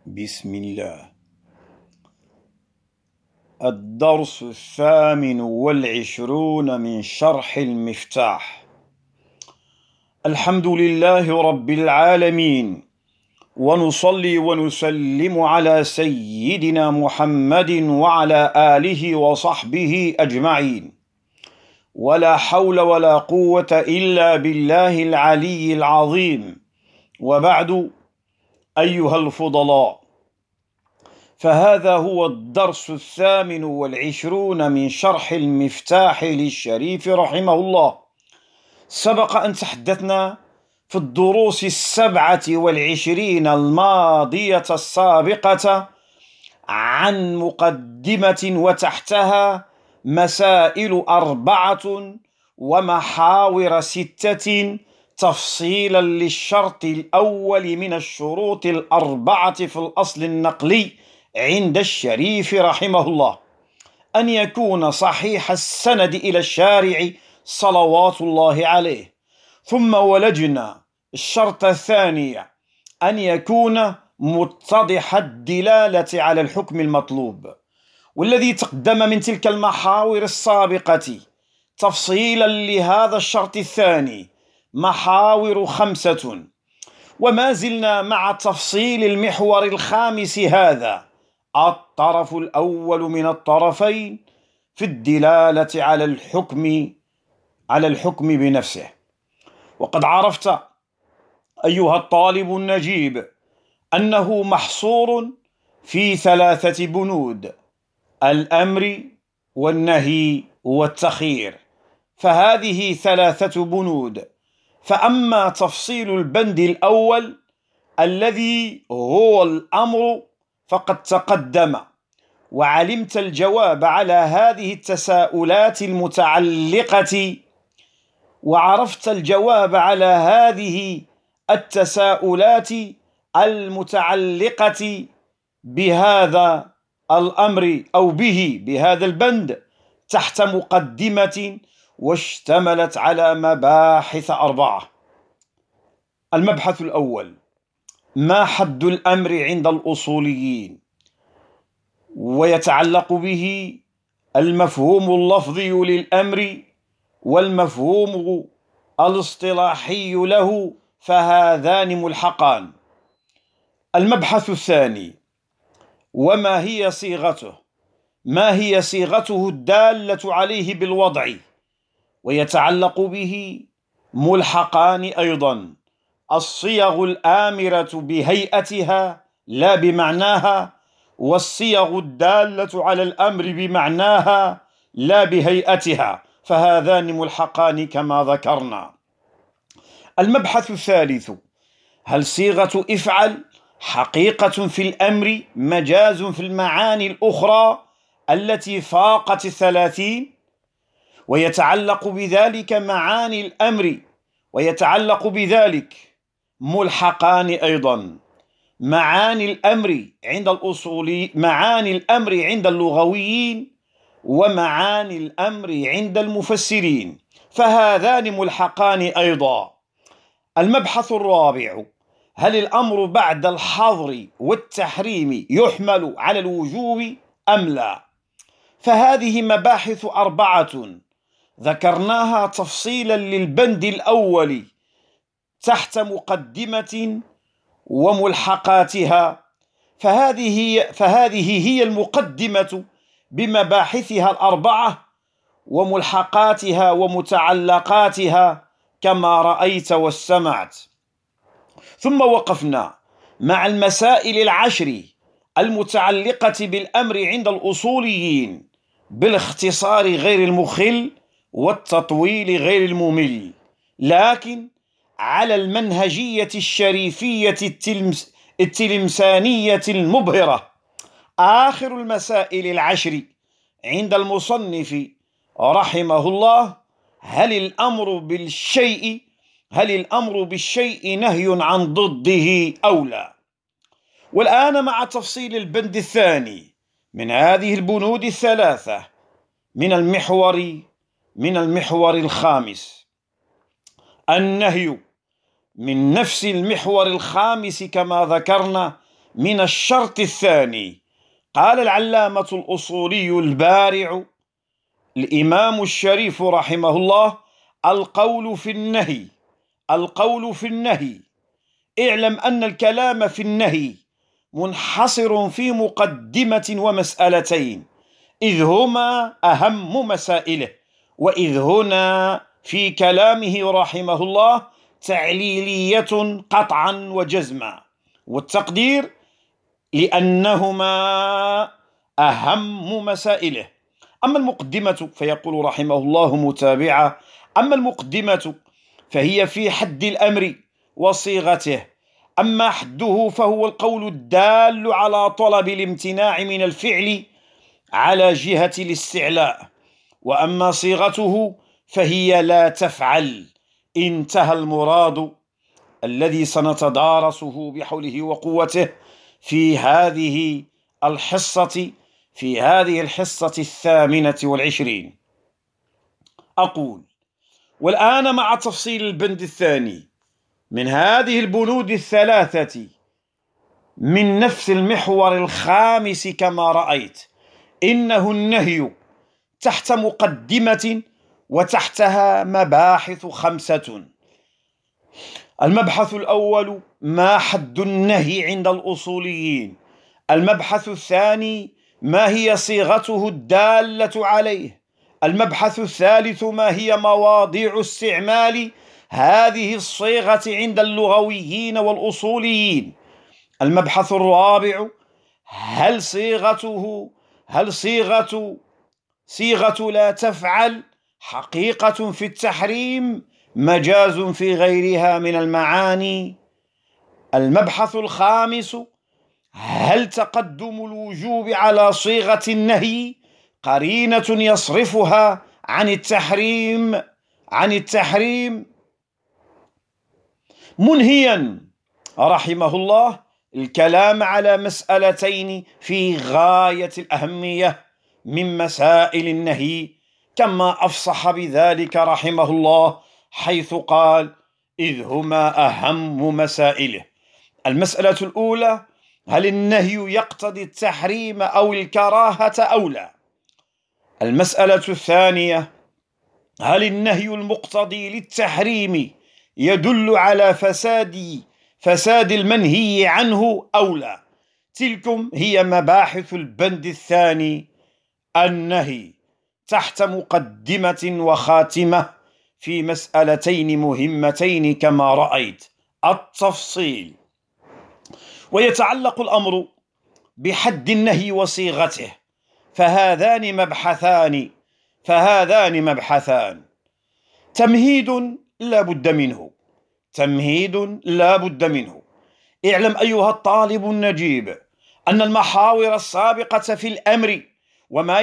بسم الله. الدرس 28 من شرح المفتاح. الحمد لله رب العالمين، ونصلي ونسلم على سيدنا محمد وعلى آله وصحبه أجمعين، ولا حول ولا قوة إلا بالله العلي العظيم. وبعد، أيها الفضلاء، فهذا هو الدرس 28 من شرح المفتاح للشريف رحمه الله. سبق أن تحدثنا في الدروس 27 الماضية السابقة عن مقدمة وتحتها مسائل 4 ومحاور 6 تفصيلا للشرط الأول من الشروط 4 في الأصل النقلي عند الشريف رحمه الله، أن يكون صحيح السند إلى الشارع صلوات الله عليه. ثم ولجنا الشرط الثاني، أن يكون متضح الدلالة على الحكم المطلوب، والذي تقدم من تلك المحاور السابقة تفصيلا لهذا الشرط الثاني محاور 5. وما زلنا مع تفصيل المحور الخامس، هذا الطرف الأول من الطرفين في الدلالة على الحكم بنفسه. وقد عرفت أيها الطالب النجيب أنه محصور في 3 بنود: الأمر والنهي والتخيير. فهذه 3 بنود. فأما تفصيل البند الأول الذي هو الأمر فقد تقدم، وعلمت الجواب على هذه التساؤلات المتعلقة، وعرفت الجواب على هذه التساؤلات المتعلقة بهذا الأمر أو بهذا البند تحت مقدمة واشتملت على مباحث 4. المبحث الأول: ما حد الأمر عند الأصوليين؟ ويتعلق به المفهوم اللفظي للأمر والمفهوم الاصطلاحي له، فهذان ملحقان. المبحث الثاني: وما هي صيغته؟ ما هي صيغته الدالة عليه بالوضع؟ ويتعلق به ملحقان أيضا: الصيغ الآمرة بهيئتها لا بمعناها، والصيغ الدالة على الأمر بمعناها لا بهيئتها، فهذان ملحقان كما ذكرنا. المبحث الثالث: هل صيغة افعل حقيقة في الأمر مجاز في المعاني الأخرى التي فاقت 30؟ ويتعلق بذلك معاني الأمر، ويتعلق بذلك ملحقان أيضا: معاني الأمر عند الأصولي، معاني الأمر عند اللغويين، ومعاني الأمر عند المفسرين، فهذان ملحقان أيضا. المبحث الرابع: هل الأمر بعد الحظر والتحريم يحمل على الوجوب أم لا؟ فهذه مباحث 4 ذكرناها تفصيلا للبند الأول تحت مقدمة وملحقاتها. فهذه هي المقدمة بمباحثها 4 وملحقاتها ومتعلقاتها كما رأيت واستمعت. ثم وقفنا مع المسائل 10 المتعلقة بالأمر عند الأصوليين بالاختصار غير المخل والتطويل غير الممل، لكن على المنهجية الشريفية التلمسانية المبهرة. آخر المسائل 10 عند المصنف رحمه الله: هل الأمر بالشيء نهي عن ضده أو لا؟ والآن مع تفصيل البند الثاني من هذه البنود 3 من المحور الخامس. النهي من نفس المحور الخامس كما ذكرنا من الشرط الثاني. قال العلامة الأصولي البارع الإمام الشريف رحمه الله: القول في النهي. القول في النهي، اعلم أن الكلام في النهي منحصر في مقدمة ومسألتين، إذ هما أهم مسائله، وإذ هنا في كلامه رحمه الله تعليلية قطعا وجزما، والتقدير لأنهما أهم مسائله. أما المقدمة فيقول رحمه الله متابعة: أما المقدمة فهي في حد الأمر وصيغته، أما حده فهو القول الدال على طلب الامتناع من الفعل على جهة الاستعلاء، وأما صيغته فهي لا تفعل. انتهى المراد الذي سنتدارسه بحوله وقوته في هذه الحصة 28. أقول: والآن مع تفصيل البند الثاني من هذه البنود الثلاثة من نفس المحور الخامس كما رأيت، إنه النهي تحت مقدمة وتحتها مباحث 5. المبحث الأول: ما حد النهي عند الأصوليين؟ المبحث الثاني: ما هي صيغته الدالة عليه؟ المبحث الثالث: ما هي مواضيع استعمال هذه الصيغة عند اللغويين والأصوليين؟ المبحث الرابع: هل صيغة لا تفعل حقيقة في التحريم، مجاز في غيرها من المعاني؟ المبحث الخامس: هل تقدم الوجوب على صيغة النهي قرينة يصرفها عن التحريم؟ منهيا رحمه الله الكلام على مسألتين في غاية الأهمية من مسائل النهي، كما أفصح بذلك رحمه الله حيث قال: إذ هما أهم مسائله. المسألة الأولى: هل النهي يقتضي التحريم أو الكراهة أو لا؟ المسألة الثانية: هل النهي المقتضي للتحريم يدل على فساد المنهي عنه أو لا؟ تلكم هي مباحث البند الثاني، النهي، تحت مقدمة وخاتمة في مسألتين مهمتين كما رأيت: التفصيل. ويتعلق الأمر بحد النهي وصيغته، فهذان مبحثان. تمهيد لا بد منه. اعلم أيها الطالب النجيب أن المحاور السابقة في الأمر وما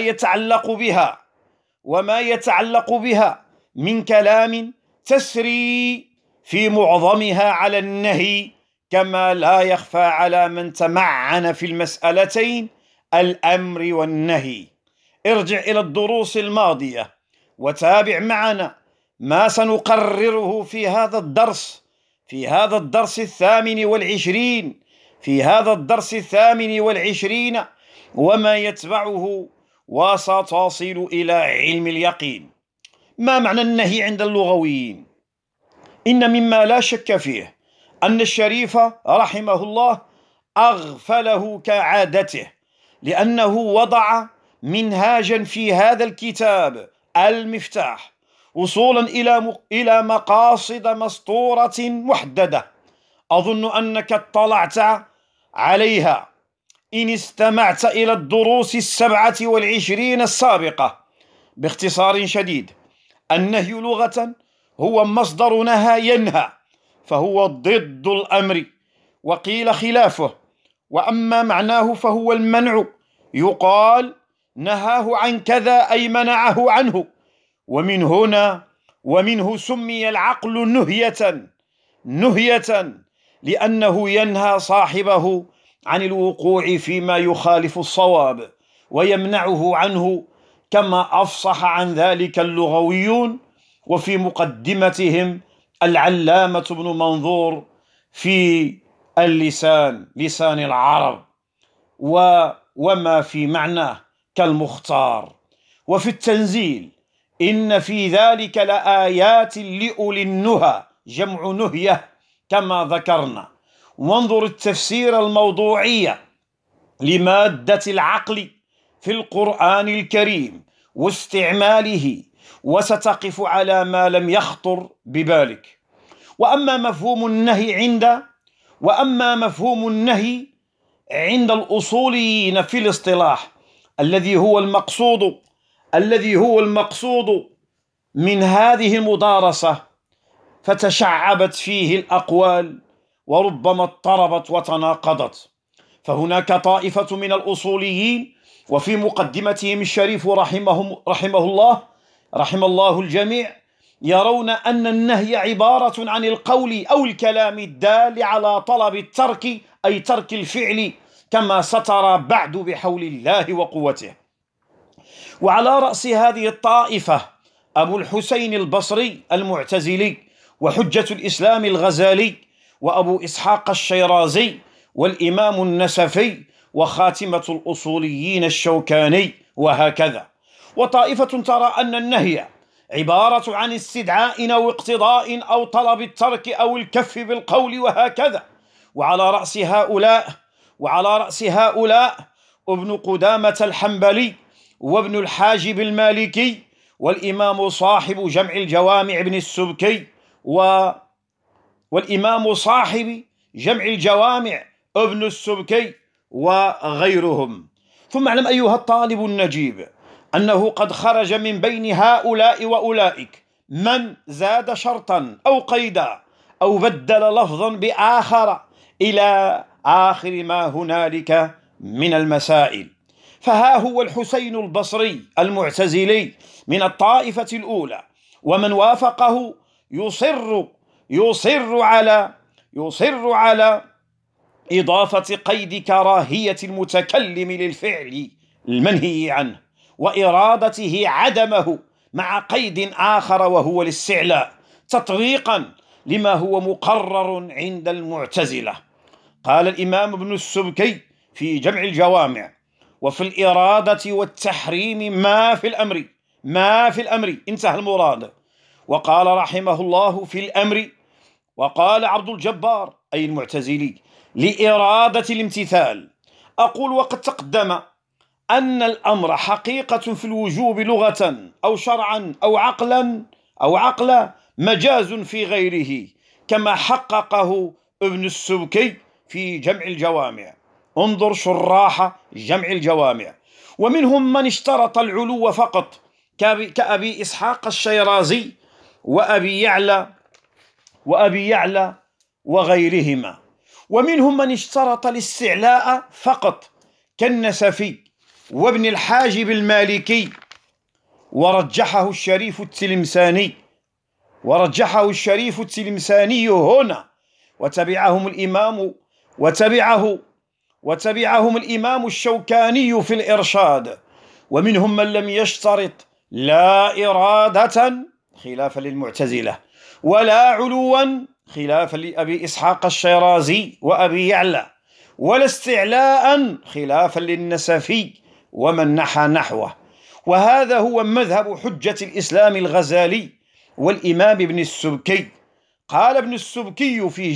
يتعلق بها من كلام تسري في معظمها على النهي، كما لا يخفى على من تمعن في المسألتين الأمر والنهي. ارجع إلى الدروس الماضية وتابع معنا ما سنقرره في هذا الدرس 28 وما يتبعه، وستصل إلى علم اليقين. ما معنى النهي عند اللغويين؟ إن مما لا شك فيه أن الشريف رحمه الله أغفله كعادته، لأنه وضع منهاجا في هذا الكتاب المفتاح وصولا إلى مقاصد مسطورة محددة، أظن أنك اطلعت عليها إن استمعت إلى الدروس 27 السابقة. باختصار شديد: النهي لغة هو مصدر نهى ينهى، فهو ضد الأمر، وقيل خلافه. وأما معناه فهو المنع، يقال نهاه عن كذا أي منعه عنه. ومنه سمي العقل نهية لأنه ينهى صاحبه عن الوقوع فيما يخالف الصواب ويمنعه عنه، كما أفصح عن ذلك اللغويون، وفي مقدمتهم العلامة ابن منظور في اللسان، لسان العرب، وما في معناه كالمختار. وفي التنزيل: إن في ذلك لآيات لأولي النهى، جمع نهية كما ذكرنا. وانظر التفسير الموضوعي لمادة العقل في القرآن الكريم واستعماله، وستقف على ما لم يخطر ببالك. وأما مفهوم النهي عند الأصوليين في الاصطلاح الذي هو المقصود من هذه المدارسة، فتشعبت فيه الأقوال وربما اضطربت وتناقضت. فهناك طائفة من الأصوليين، وفي مقدمتهم الشريف رحم الله الجميع، يرون أن النهي عبارة عن القول أو الكلام الدال على طلب الترك، أي ترك الفعل، كما سترى بعد بحول الله وقوته. وعلى رأس هذه الطائفة أبو الحسين البصري المعتزلي، وحجة الإسلام الغزالي، وأبو إسحاق الشيرازي، والإمام النسفي، وخاتمة الأصوليين الشوكاني، وهكذا. وطائفة ترى أن النهي عبارة عن استدعاء أو اقتضاء أو طلب الترك أو الكف بالقول، وهكذا. وعلى رأس هؤلاء ابن قدامة الحنبلي، وابن الحاجب المالكي، والإمام صاحب جمع الجوامع ابن السبكي، والإمام صاحب جمع الجوامع ابن السبكي، وغيرهم. ثم اعلم أيها الطالب النجيب أنه قد خرج من بين هؤلاء وأولئك من زاد شرطا أو قيدا أو بدل لفظا بآخر إلى آخر ما هنالك من المسائل. فها هو الحسين البصري المعتزلي من الطائفة الأولى، ومن وافقه يصر على إضافة قيد كراهية المتكلم للفعل المنهي عنه، وإرادته عدمه، مع قيد آخر وهو الاستعلاء، تطبيقا لما هو مقرر عند المعتزلة. قال الإمام ابن السبكي في جمع الجوامع: وفي الإرادة والتحريم ما في الأمر انتهى المراد. وقال رحمه الله في الأمر: وقال عبد الجبار أي المعتزلي لإرادة الامتثال. أقول: وقد تقدم أن الأمر حقيقة في الوجوب لغة أو شرعا أو عقلا مجاز في غيره، كما حققه ابن السبكي في جمع الجوامع. انظر شراح جمع الجوامع. ومنهم من اشترط العلو فقط كأبي إسحاق الشيرازي وأبي يعلى وغيرهما. ومنهم من اشترط الاستعلاء فقط كالنسفي وابن الحاجب المالكي، ورجحه الشريف التلمساني هنا، وتبعهم الإمام الشوكاني في الإرشاد. ومنهم من لم يشترط لا إرادة خلافا للمعتزلة، ولا علوا خلافا لأبي إسحاق الشيرازي وأبي يعلى، ولا استعلاء خلافا للنسفي ومن نحى نحوه. وهذا هو مذهب حجة الإسلام الغزالي والإمام ابن السبكي. قال ابن السبكي في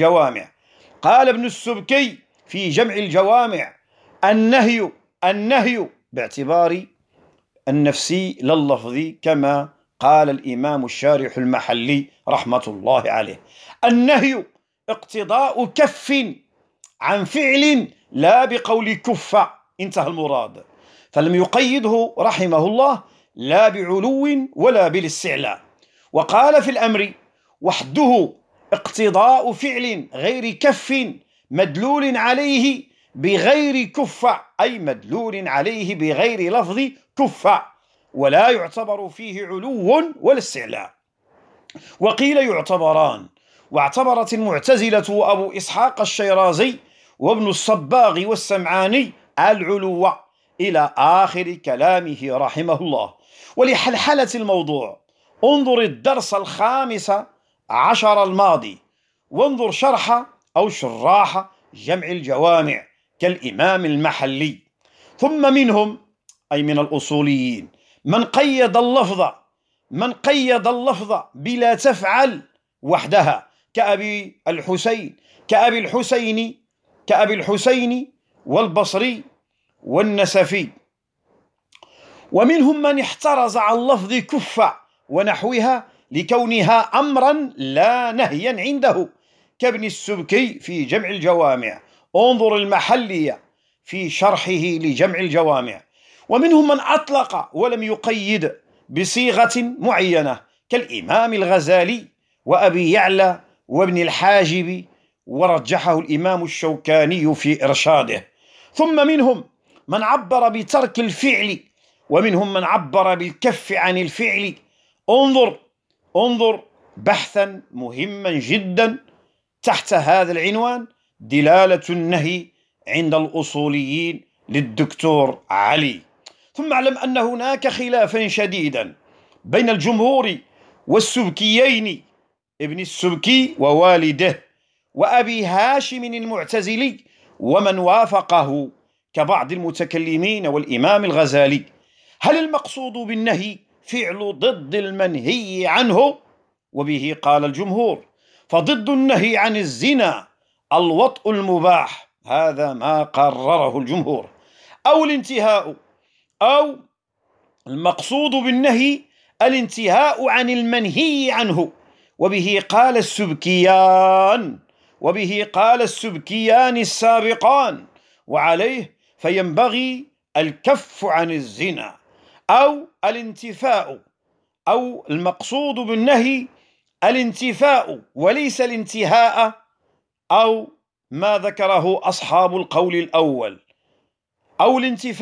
جمع الجوامع: النهي باعتبار النفسي لا اللفظي، كما قال الإمام الشارح المحلي رحمة الله عليه. النهي اقتضاء كف عن فعل لا بقول كف، انتهى المراد. فلم يقيده رحمه الله لا بعلو ولا بالاستعلاء. وقال في الأمر: وحده اقتضاء فعل غير كف مدلول عليه بغير كف، أي مدلول عليه بغير لفظ كف، ولا يعتبر فيه علو ولا استعلاء. وقيل يعتبران. واعتبرت المعتزلة وأبو إسحاق الشيرازي وابن الصباغ والسمعاني العلو، إلى آخر كلامه رحمه الله. ولحلحلة الموضوع انظر الدرس 15 الماضي، وانظر شرح أو شراح جمع الجوامع كالإمام المحلي. ثم منهم أي من الأصوليين من قيد اللفظ بلا تفعل وحدها كأبي الحسين والبصري والنسفي. ومنهم من احترز عن لفظ كف ونحوها لكونها أمرا لا نهيا عنده كابن السبكي في جمع الجوامع، انظر المحلية في شرحه لجمع الجوامع. ومنهم من أطلق ولم يقيد بصيغة معينة كالإمام الغزالي وأبي يعلى وابن الحاجب، ورجحه الإمام الشوكاني في إرشاده. ثم منهم من عبر بترك الفعل، ومنهم من عبر بالكف عن الفعل. انظر بحثا مهما جدا تحت هذا العنوان: دلالة النهي عند الأصوليين للدكتور علي. ثم اعلم أن هناك خلافا شديدا بين الجمهور والسبكيين، ابن السبكي ووالده، وأبي هاشم المعتزلي ومن وافقه كبعض المتكلمين والإمام الغزالي. هل المقصود بالنهي فعل ضد المنهي عنه؟ وبه قال الجمهور: فضد النهي عن الزنا الوطء المباح، هذا ما قرره الجمهور. أو الانتهاء، أو المقصود بالنهي الانتهاء عن المنهي عنه، وبه قال السبكيان السابقان، وعليه فينبغي الكف عن الزنا. أو الانتفاء، أو المقصود بالنهي الانتفاء وليس الانتهاء، أو ما ذكره أصحاب القول الأول، أو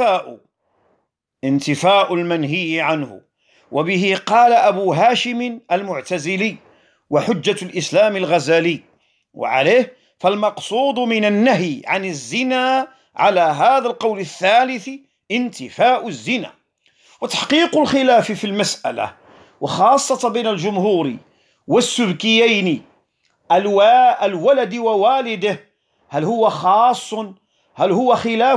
انتفاء المنهي عنه. وبه قال أبو هاشم المعتزلي وحجة الإسلام الغزالي، وعليه فالمقصود من النهي عن الزنا على هذا القول الثالث انتفاء الزنا. وتحقيق الخلاف في المسألة وخاصة بين الجمهور والسبكيين الولد ووالده، هل هو خاص؟ هل هو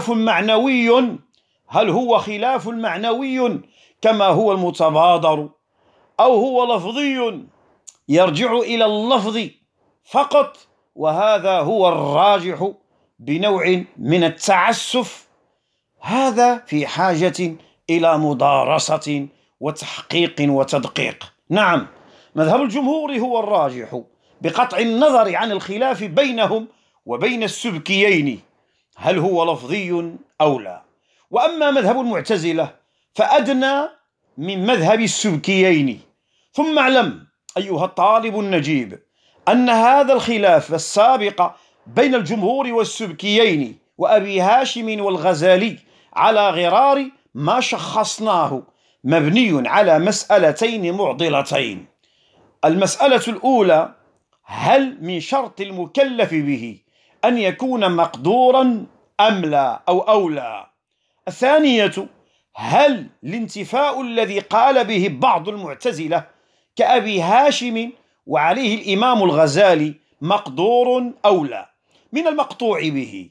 خلاف معنوي كما هو المتبادر، أو هو لفظي يرجع إلى اللفظ فقط؟ وهذا هو الراجح بنوع من التعسف. هذا في حاجة إلى مدارسة وتحقيق وتدقيق. نعم، مذهب الجمهور هو الراجح بقطع النظر عن الخلاف بينهم وبين السبكيين، هل هو لفظي أو لا. وأما مذهب المعتزلة فأدنى من مذهب السبكيين. ثم اعلم أيها الطالب النجيب أن هذا الخلاف السابق بين الجمهور والسبكيين وأبي هاشم والغزالي على غرار ما شخصناه مبني على مسألتين معضلتين. المسألة الأولى: هل من شرط المكلف به أن يكون مقدورا أم لا أو لا؟ الثانية: هل الانتفاء الذي قال به بعض المعتزلة كأبي هاشم وعليه الإمام الغزالي مقدور أو لا؟ من المقطوع به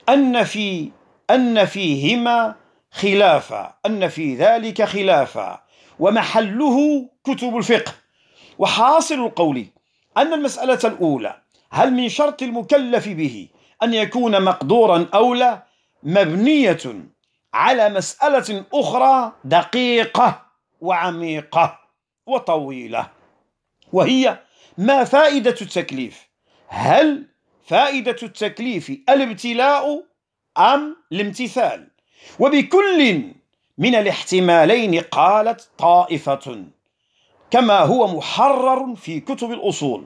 أن في ذلك خلافا، ومحله كتب الفقه. وحاصل القول أن المسألة الأولى: هل من شرط المكلف به أن يكون مقدورا أو لا، مبنية على مسألة أخرى دقيقة وعميقة وطويلة، وهي ما فائدة التكليف؟ هل فائدة التكليف الابتلاء أم الامتثال؟ وبكل من الاحتمالين قالت طائفة، كما هو محرر في كتب الأصول.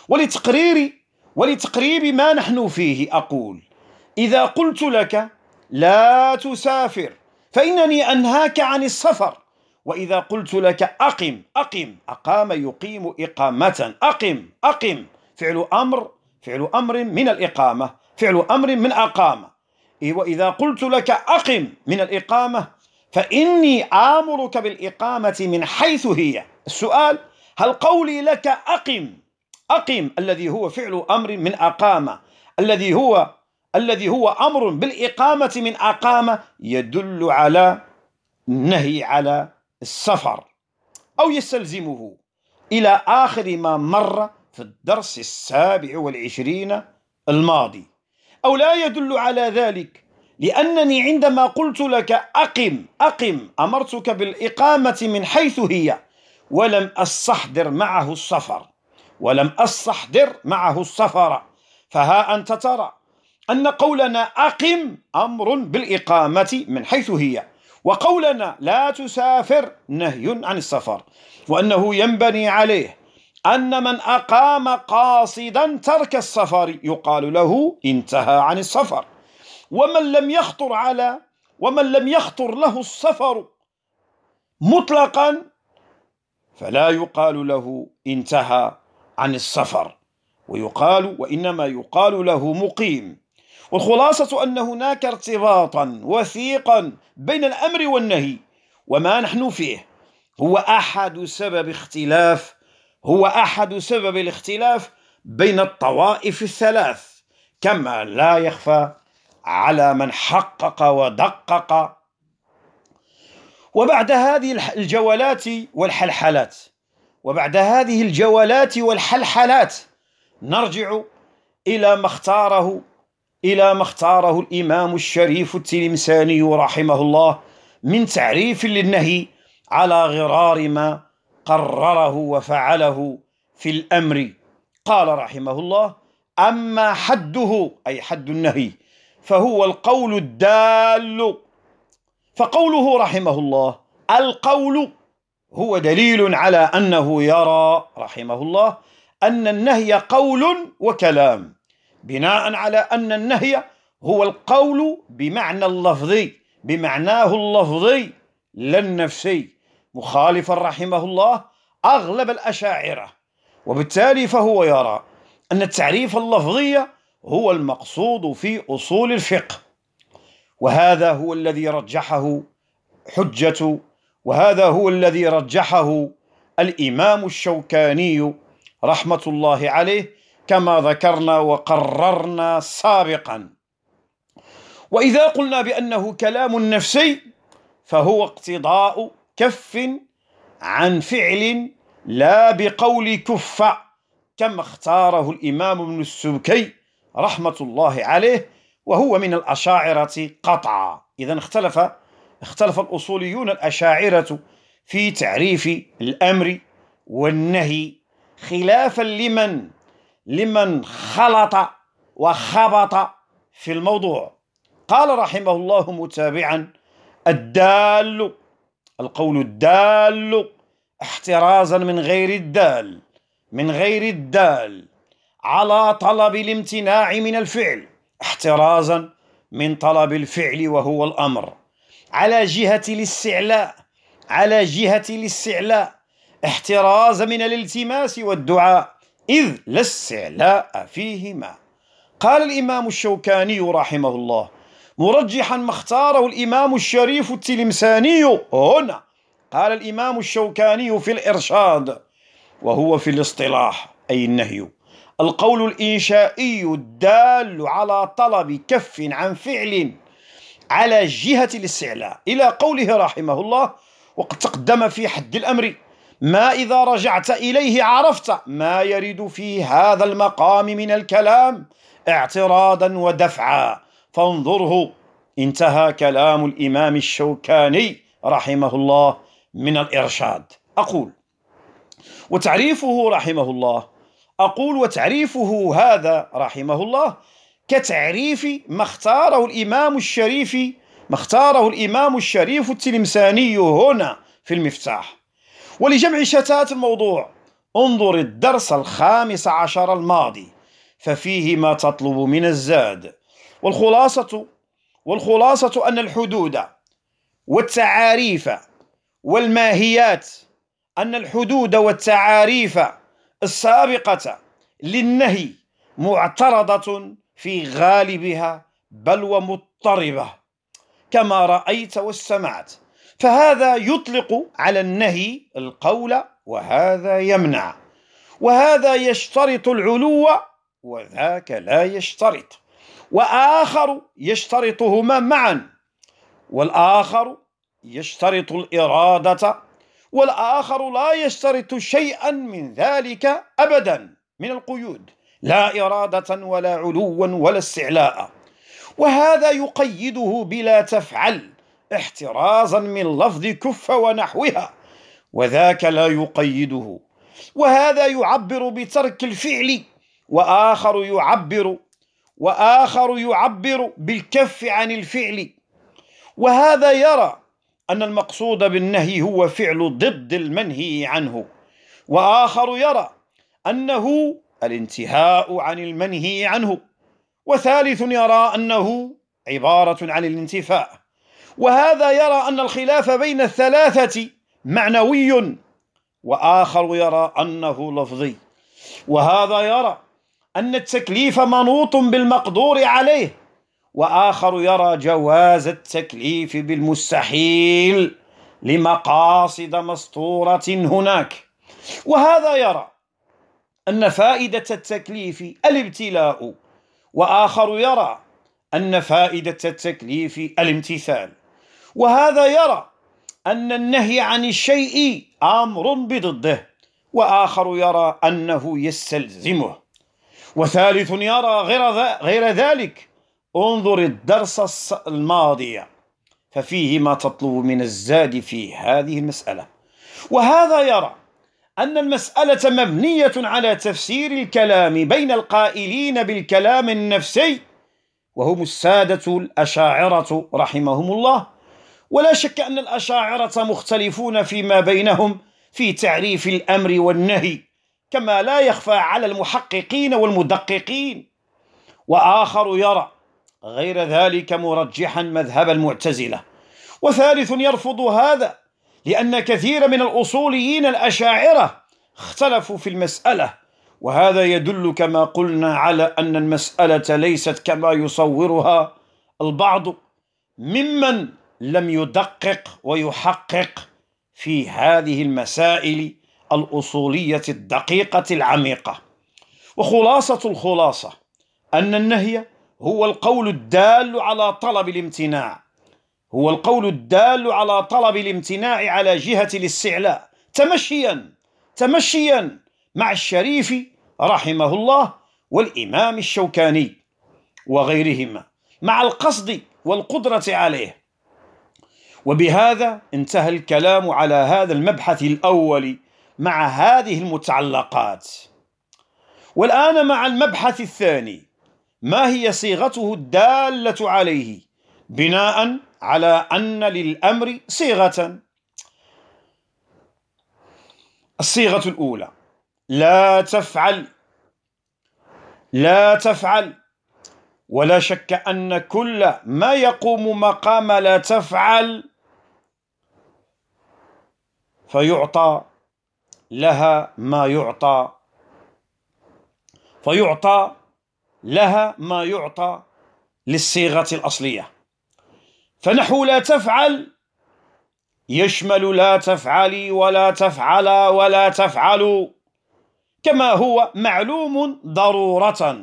ولتقريب ما نحن فيه أقول: إذا قلت لك لا تسافر فإنني أنهاك عن السفر، وإذا قلت لك أقم أقام يقيم إقامة، أقم فعل أمر من الإقامة، فعل أمر من أقامة. وإذا قلت لك أقم من الإقامة فإني آمرك بالإقامة من حيث هي. السؤال: هل قولي لك أقم الذي هو فعل أمر من أقامة الذي هو أمر بالإقامة من أقام يدل على النهي على السفر أو يستلزمه إلى آخر ما مر في الدرس 27 الماضي، أو لا يدل على ذلك، لأنني عندما قلت لك أقم أمرتك بالإقامة من حيث هي، ولم أستحضر معه السفر. فها أنت ترى أن قولنا أقم أمر بالإقامة من حيث هي، وقولنا لا تسافر نهي عن السفر، وأنه ينبني عليه أن من أقام قاصدا ترك السفر يقال له انتهى عن السفر، ومن لم يخطر له السفر مطلقا فلا يقال له انتهى عن السفر، وإنما يقال له مقيم. والخلاصة أن هناك ارتباطا وثيقا بين الأمر والنهي، وما نحن فيه هو أحد سبب الاختلاف بين الطوائف الثلاث، كما لا يخفى على من حقق ودقق. وبعد هذه الجولات نرجع إلى ما اختاره الإمام الشريف التلمساني رحمه الله من تعريف للنهي على غرار ما قرره وفعله في الأمر. قال رحمه الله: أما حده، أي حد النهي، فهو القول الدال. فقوله رحمه الله القول هو دليل على أنه يرى رحمه الله أن النهي قول وكلام، بناء على أن النهي هو القول بمعناه اللفظي لا النفسي، مخالفا رحمه الله أغلب الأشاعرة، وبالتالي فهو يرى أن التعريف اللفظي هو المقصود في أصول الفقه، وهذا هو الذي رجحه الإمام الشوكاني رحمة الله عليه، كما ذكرنا وقررنا سابقا. وإذا قلنا بأنه كلام نفسي فهو اقتضاء كف عن فعل لا بقول كف، كما اختاره الإمام ابن السبكي رحمة الله عليه، وهو من الأشاعرة قطعا. إذن اختلف الأصوليون الأشاعرة في تعريف الأمر والنهي، خلافا لمن خلط وخبط في الموضوع. قال رحمه الله متابعا: القول الدال احترازا من غير الدال على طلب الامتناع من الفعل، احترازا من طلب الفعل وهو الأمر، على جهة الاستعلاء احترازا من الالتماس والدعاء، إذ لا استعلاء فيهما. قال الإمام الشوكاني رحمه الله مرجحا ما اختاره الإمام الشريف التلمساني هنا، قال الإمام الشوكاني في الإرشاد، وهو في الاصطلاح أي النهي: القول الإنشائي الدال على طلب كف عن فعل على جهة الاستعلاء، إلى قوله رحمه الله: وقد تقدم في حد الأمر ما إذا رجعت إليه عرفت ما يرد في هذا المقام من الكلام اعتراضا ودفعا فانظره. انتهى كلام الإمام الشوكاني رحمه الله من الإرشاد. وتعريفه هذا رحمه الله كتعريف ما اختاره الإمام الشريف التلمساني هنا في المفتاح. ولجمع شتات الموضوع انظر الدرس 15 الماضي، ففيه ما تطلب من الزاد. والخلاصة أن الحدود والتعاريف والماهيات، أن الحدود والتعاريف السابقة للنهي معترضة في غالبها بل ومضطربة كما رأيت واستمعت، فهذا يطلق على النهي القول وهذا يمنع، وهذا يشترط العلو وذاك لا يشترط، وآخر يشترطهما معا، والآخر يشترط الإرادة، والآخر لا يشترط شيئا من ذلك أبدا من القيود، لا إرادة ولا علوا ولا استعلاء. وهذا يقيده بلا تفعل احترازا من لفظ كف ونحوها، وذاك لا يقيده. وهذا يعبر بترك الفعل، وآخر يعبر بالكف عن الفعل. وهذا يرى أن المقصود بالنهي هو فعل ضد المنهي عنه، وآخر يرى أنه الانتهاء عن المنهي عنه، وثالث يرى أنه عبارة عن الانتفاء. وهذا يرى أن الخلاف بين الثلاثة معنوي، وآخر يرى أنه لفظي. وهذا يرى أن التكليف منوط بالمقدور عليه، وآخر يرى جواز التكليف بالمستحيل لمقاصد مسطورة هناك. وهذا يرى أن فائدة التكليف الابتلاء، وآخر يرى أن فائدة التكليف الامتثال. وهذا يرى أن النهي عن الشيء أمر بضده، وآخر يرى أنه يستلزمه، وثالث يرى غير ذلك. انظر الدرس الماضي ففيه ما تطلب من الزاد في هذه المسألة. وهذا يرى أن المسألة مبنية على تفسير الكلام بين القائلين بالكلام النفسي، وهم السادة الأشاعرة رحمهم الله. ولا شك أن الأشاعرة مختلفون فيما بينهم في تعريف الأمر والنهي، كما لا يخفى على المحققين والمدققين. وآخر يرى غير ذلك مرجحا مذهب المعتزلة. وثالث يرفض هذا، لأن كثير من الأصوليين الأشاعرة اختلفوا في المسألة. وهذا يدل كما قلنا على أن المسألة ليست كما يصورها البعض ممن لم يدقق ويحقق في هذه المسائل الأصولية الدقيقة العميقة. وخلاصة الخلاصة أن النهي هو القول الدال على طلب الامتناع، على جهة الاستعلاء، تمشيا مع الشريف رحمه الله والإمام الشوكاني وغيرهما، مع القصد والقدرة عليه. وبهذا انتهى الكلام على هذا المبحث الأول مع هذه المتعلقات. والآن مع المبحث الثاني، ما هي صيغته الدالة عليه بناء على أن للأمر صيغة؟ الصيغة الأولى: لا تفعل. ولا شك أن كل ما يقوم مقام لا تفعل فيعطى لها ما يعطى للصيغة الأصلية. فنحو لا تفعل يشمل لا تفعلي ولا تفعل ولا تفعلوا، كما هو معلوم ضرورة.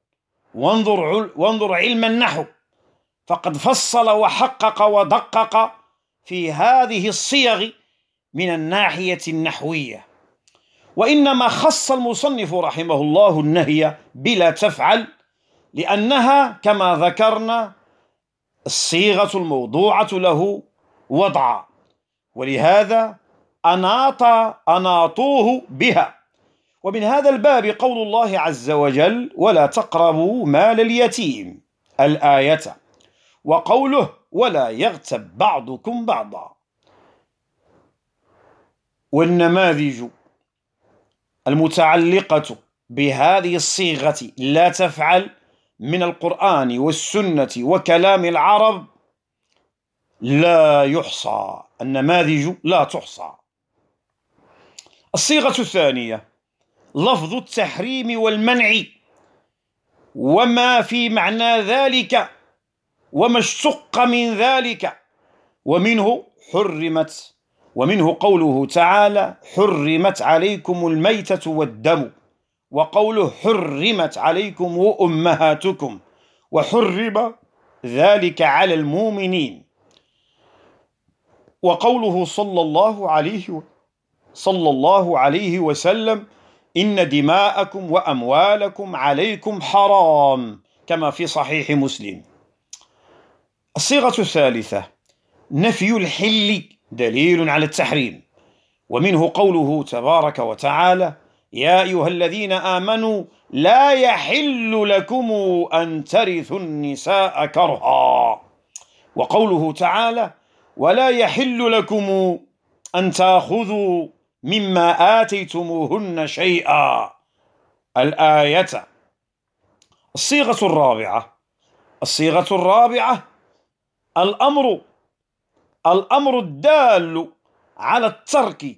وانظر علم النحو، فقد فصل وحقق ودقق في هذه الصيغ من الناحية النحوية. وإنما خص المصنف رحمه الله النهي بلا تفعل لأنها كما ذكرنا الصيغة الموضوعة له وضعا، ولهذا أناطوه بها. ومن هذا الباب قول الله عز وجل: ولا تقربوا مال اليتيم، الآية، وقوله: ولا يغتب بعضكم بعضا. والنماذج المتعلقة بهذه الصيغة لا تفعل من القرآن والسنة وكلام العرب لا يحصى، النماذج لا تحصى. الصيغة الثانية: لفظ التحريم والمنع وما في معنى ذلك وما اشتق من ذلك، ومنه قوله تعالى: حرمت عليكم الميتة والدم وقوله حرمت عليكم أمهاتكم وحرم ذلك على المؤمنين، وقوله صلى الله عليه وسلم إن دماءكم وأموالكم عليكم حرام كما في صحيح مسلم. الصيغة الثالثة نفي الحل دليل على التحريم، ومنه قوله تبارك وتعالى يا أيها الذين آمنوا لا يحل لكم أن ترثوا النساء كرها، وقوله تعالى ولا يحل لكم أن تأخذوا مما آتيتموهن شيئا الآية. الصيغة الرابعة الأمر الدال على الترك،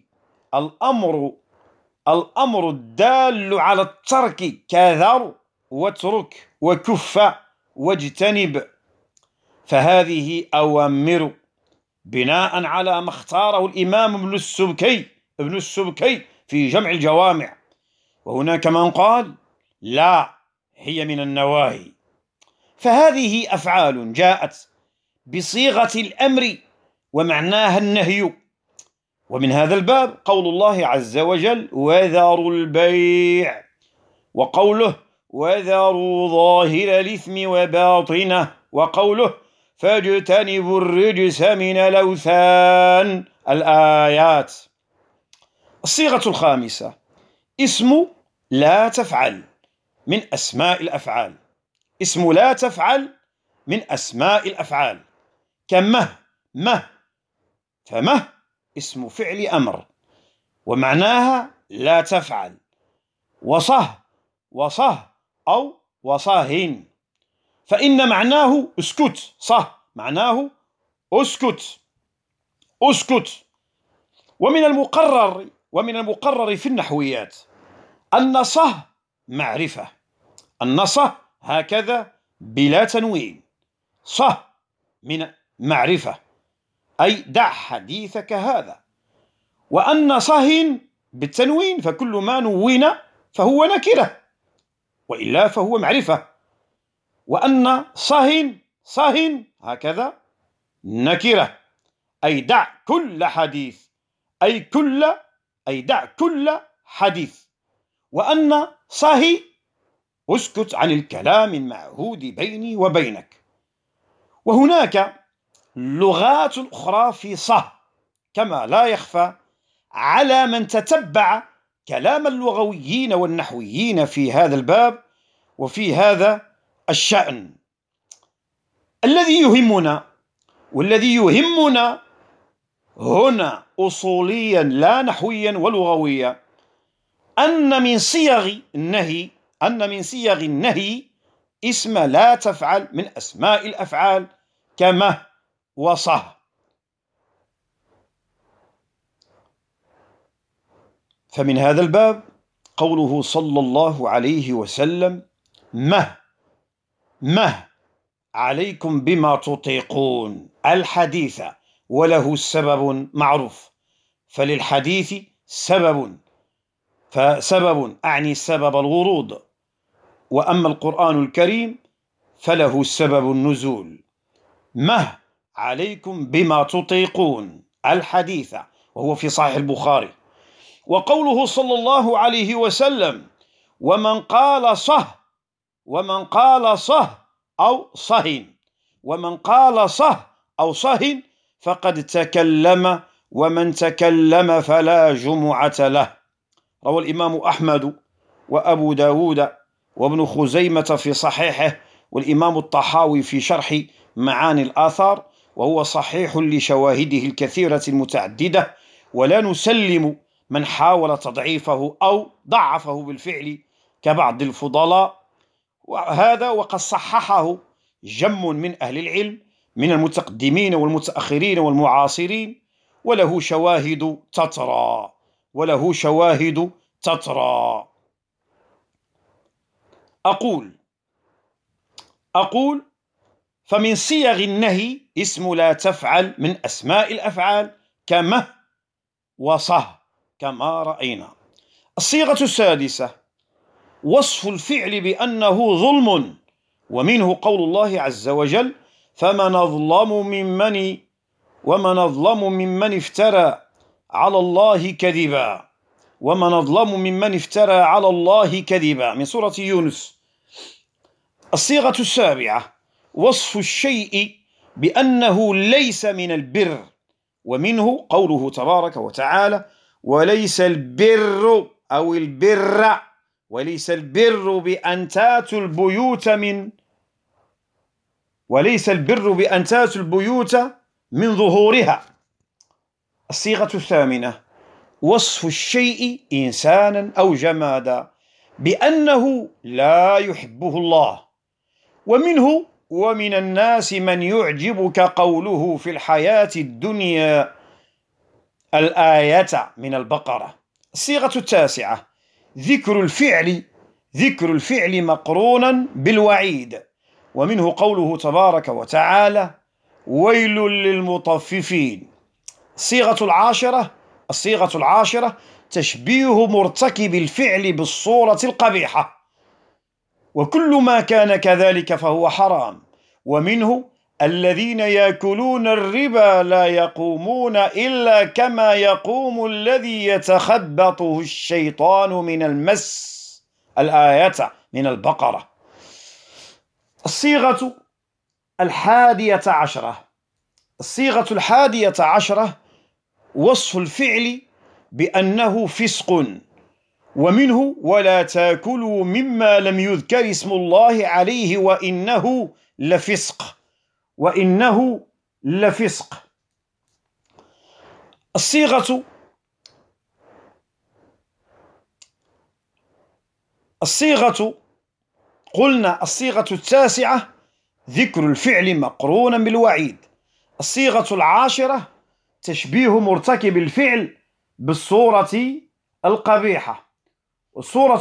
الأمر الدال على الترك كذر واترك وكف واجتنب، فهذه أوامر بناء على ما اختاره الإمام ابن السبكي في جمع الجوامع، وهناك من قال لا هي من النواهي، فهذه أفعال جاءت بصيغة الأمر ومعناها النهي. ومن هذا الباب قول الله عز وجل وذروا البيع، وقوله وذروا ظاهر الإثم وباطنه، وقوله فاجتنبوا الرجس من الأوثان الآيات. الصيغة الخامسة اسم لا تفعل من أسماء الأفعال، اسم لا تفعل من أسماء الأفعال كمه، فمه اسم فعل أمر ومعناها لا تفعل، وصه أو وصاه، فإن معناه اسكت، صه معناه اسكت. ومن المقرر في النحويات أن صه معرفة، النصه هكذا بلا تنوين، صه من معرفة أي دع حديثك هذا، وأن صه بالتنوين فكل ما نوين فهو نكرة وإلا فهو معرفة، وأن صه هكذا نكرة أي دع كل حديث، أي دع كل حديث، وأن صه اسكت عن الكلام المعهود بيني وبينك. وهناك لغات أخرى في صه كما لا يخفى على من تتبع كلام اللغويين والنحويين في هذا الباب وفي هذا الشأن. الذي يهمنا هنا أصوليا لا نحويا ولغويا أن من صيغ النهي اسم لا تفعل من أسماء الأفعال كمه وصه. فمن هذا الباب قوله صلى الله عليه وسلم مه عليكم بما تطيقون الحديث وله سبب معروف، فللحديث فسبب أعني سبب الورود، وأما القرآن الكريم فله سبب النزول. مه عليكم بما تطيقون الحديث، وهو في صحيح البخاري. وقوله صلى الله عليه وسلم ومن قال صه أو صه فقد تكلم، ومن تكلم فلا جمعة له. روى الإمام أحمد وأبو داود وابن خزيمة في صحيحه، والإمام الطحاوي في شرح معاني الآثار، وهو صحيح لشواهده الكثيرة المتعددة، ولا نسلم من حاول تضعيفه أو ضعفه بالفعل كبعض الفضلاء، وهذا وقد صححه جم من أهل العلم من المتقدمين والمتأخرين والمعاصرين، وله شواهد تترى. أقول فمن صيغ النهي اسم لا تفعل من أسماء الأفعال كمه وصه كما رأينا. الصيغة السادسة وصف الفعل بأنه ظلم، ومنه قول الله عز وجل: ومن أظلم ممن افترى على الله كذبا من سورة يونس. الصيغة السابعة: وصف الشيء بأنه ليس من البر، ومنه قوله تبارك وتعالى: وليس البر بأن تاتوا البيوت من ظهورها. الصيغة الثامنة: وصف الشيء إنسانا أو جمادا بأنه لا يحبه الله، ومنه: ومن الناس من يعجبك قوله في الحياة الدنيا، الآية من البقرة. الصيغة التاسعة: ذكر الفعل مقرونا بالوعيد، ومنه قوله تبارك وتعالى: ويل للمطففين. الصيغة العاشرة: تشبيه مرتكب الفعل بالصورة القبيحة، وكل ما كان كذلك فهو حرام، ومنه: الذين يأكلون الربا لا يقومون إلا كما يقوم الذي يتخبطه الشيطان من المس، الآية من البقرة. الصيغة الحادية عشرة: وصف الفعل بأنه فسق، ومنه: ولا تاكلوا مما لم يذكر اسم الله عليه وإنه لفسق. الصيغة التاسعة: ذكر الفعل مقرونا بالوعيد. الصيغة العاشرة: تشبيه مرتكب الفعل بالصورة القبيحة. الصيغة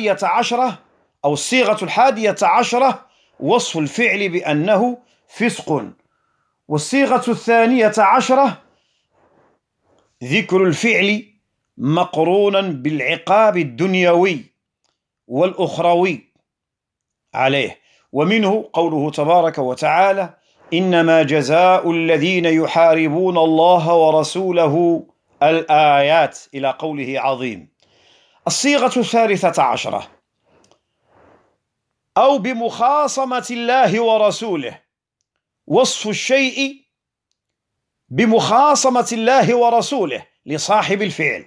الحادية عشرة: وصف الفعل بأنه فسق. والصيغة الثانية عشرة: ذكر الفعل مقرونا بالعقاب الدنيوي والأخروي عليه، ومنه قوله تبارك وتعالى: إنما جزاء الذين يحاربون الله ورسوله، الآيات إلى قوله عظيم. الصيغة الثالثة عشرة: أو بمخاصمة الله ورسوله، وصف الشيء بمخاصمة الله ورسوله لصاحب الفعل،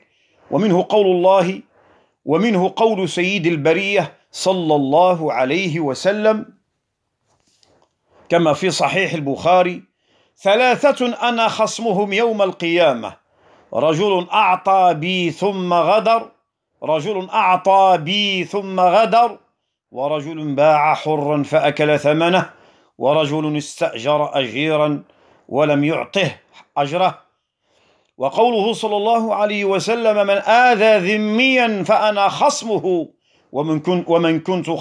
ومنه قول سيد البرية صلى الله عليه وسلم كما في صحيح البخاري: ثلاثة أنا خصمهم يوم القيامة: رجل أعطى بي ثم غدر، ورجل باع حرا فأكل ثمنه، ورجل استأجر أجيرا ولم يعطه أجره. وقوله صلى الله عليه وسلم: من آذى ذميا فأنا خصمه، ومن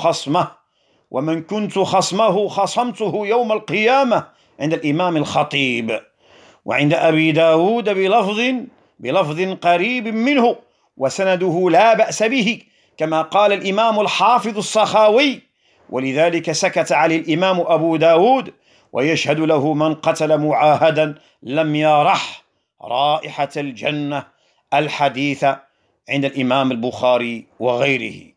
كنت خصمه خصمته يوم القيامة، عند الإمام الخطيب، وعند أبي داود بلفظ قريب منه، وسنده لا بأس به، كما قال الإمام الحافظ السخاوي، ولذلك سكت عليه الإمام أبو داود: ويشهد له من قتل معاهدا لم يرح رائحة الجنة، الحديث عند الإمام البخاري وغيره.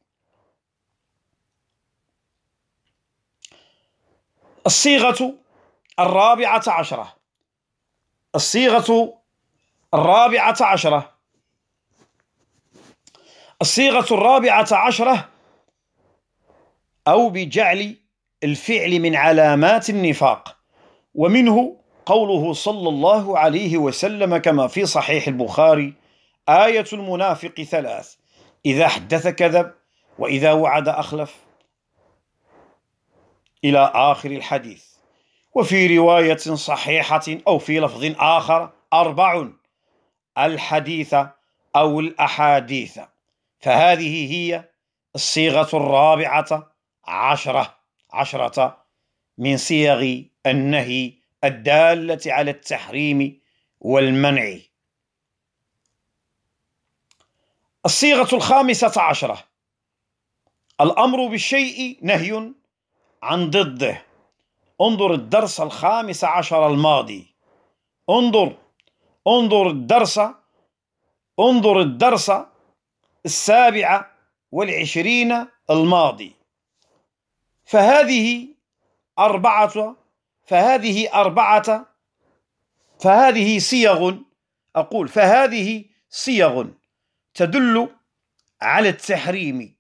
الصيغة الرابعة عشرة: أو بجعل الفعل من علامات النفاق، ومنه قوله صلى الله عليه وسلم كما في صحيح البخاري: آية المنافق ثلاث: إذا حدث كذب، وإذا وعد أخلف، إلى آخر الحديث. وفي رواية صحيحة أو في لفظ آخر: 4: الحديث أو الأحاديث. فهذه هي الصيغة الرابعة عشرة من صيغ النهي الدالة على التحريم والمنع. الصيغة الخامسة عشرة: الأمر بالشيء نهي عن ضده. انظر الدرس 15 الماضي، انظر الدرس 27 الماضي. فهذه صيغ تدل على التحريم،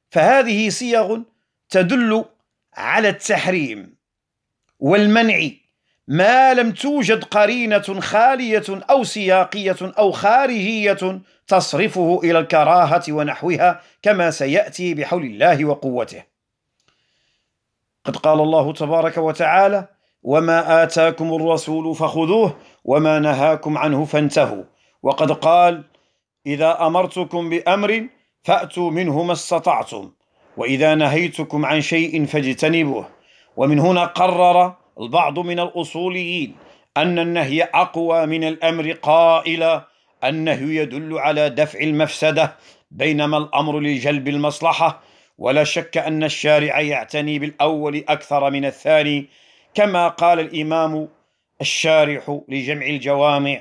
والمنع ما لم توجد قرينة خالية أو سياقية أو خارجية تصرفه إلى الكراهة ونحوها، كما سيأتي بحول الله وقوته. قد قال الله تبارك وتعالى: وما آتاكم الرسول فخذوه وما نهاكم عنه فانتهوا. وقد قال: إذا أمرتكم بأمر فأتوا منه ما استطعتم، وإذا نهيتكم عن شيء فاجتنبوه. ومن هنا قرر البعض من الأصوليين أن النهي أقوى من الأمر، قائلا: النهي يدل على دفع المفسدة، بينما الأمر لجلب المصلحة. ولا شك أن الشارع يعتني بالأول أكثر من الثاني، كما قال الإمام الشارح لجمع الجوامع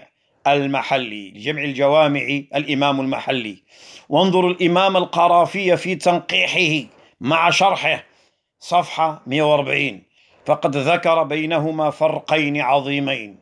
الإمام المحلي. وانظر الإمام القرافي في تنقيحه مع شرحه صفحة 140، فقد ذكر بينهما فرقين عظيمين.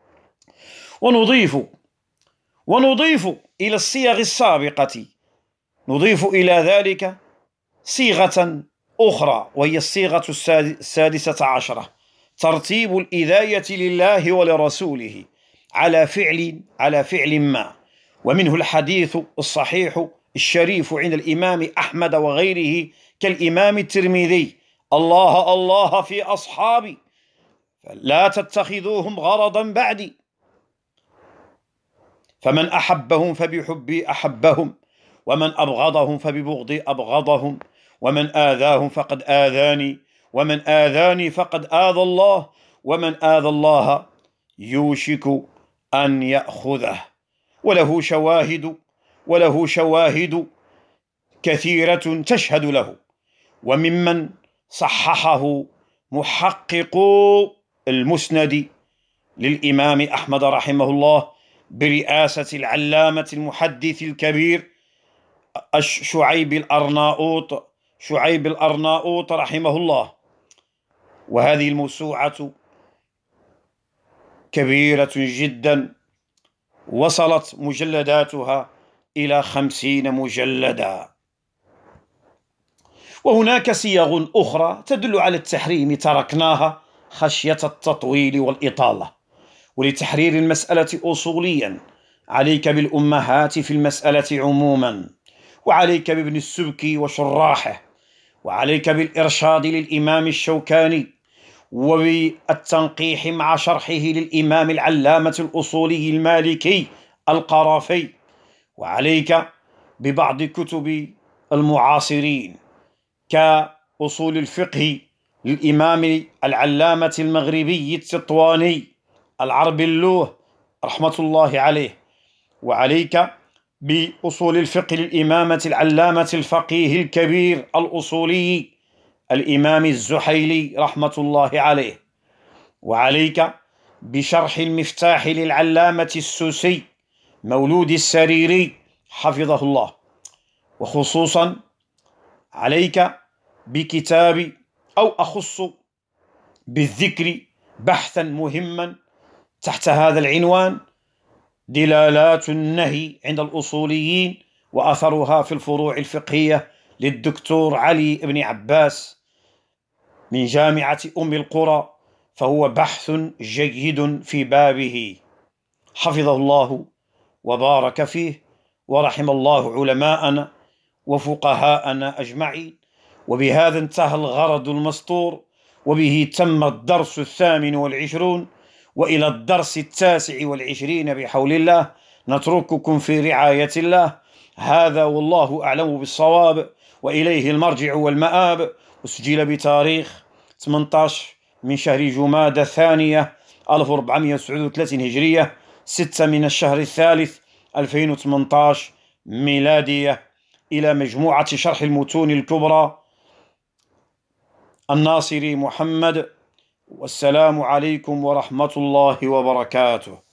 ونضيف إلى الصيغ السابقة، نضيف إلى ذلك صيغة أخرى، وهي الصيغة 16، ترتيب الإذاية لله ولرسوله على فعل ما. ومنه الحديث الصحيح الشريف عند الإمام أحمد وغيره كالإمام الترمذي: الله الله في أصحابي لا تتخذوهم غرضا بعدي، فمن أحبهم فبحبي أحبهم، ومن أبغضهم فببغضي أبغضهم، ومن آذاهم فقد آذاني، ومن آذاني فقد آذى الله، ومن آذى الله يوشك أن يأخذه. وله شواهد كثيرة تشهد له. وممن صححه محقق المسند للإمام أحمد رحمه الله برئاسة العلامة المحدث الكبير شعيب الأرناؤوط رحمه الله. وهذه الموسوعة كبيرة جدا، وصلت مجلداتها إلى 50 مجلدا. وهناك صيغ أخرى تدل على التحريم تركناها خشية التطويل والإطالة. ولتحرير المسألة أصوليا عليك بالأمهات في المسألة عموما، وعليك بابن السبكي وشراحه، وعليك بالإرشاد للإمام الشوكاني، وبالتنقيح مع شرحه للإمام العلامة الأصولي المالكي القرافي، وعليك ببعض كتب المعاصرين كأصول الفقه للإمام العلامة المغربي التطواني العربلوه رحمة الله عليه، وعليك بأصول الفقه للإمامة العلامة الفقيه الكبير الأصولي الإمام الزحيلي رحمة الله عليه، وعليك بشرح المفتاح للعلامة السوسي مولود السريري حفظه الله. وخصوصا عليك بكتاب، أو أخص بالذكر بحثا مهما تحت هذا العنوان: دلالات النهي عند الأصوليين وأثرها في الفروع الفقهية، للدكتور علي بن عباس من جامعة أم القرى، فهو بحث جيد في بابه، حفظه الله وبارك فيه، ورحم الله علماءنا وفقهاءنا أجمعين. وبهذا انتهى الغرض المسطور، وبه تم الدرس 28، وإلى الدرس 29 بحول الله. نترككم في رعاية الله. هذا والله أعلم بالصواب، وإليه المرجع والمآب. أسجل بتاريخ 18 من شهر جمادى الثانية 1439 هجرية، 6 من الشهر الثالث 2018 ميلادية. إلى مجموعة شرح المتون الكبرى الناصري محمد، والسلام عليكم ورحمة الله وبركاته.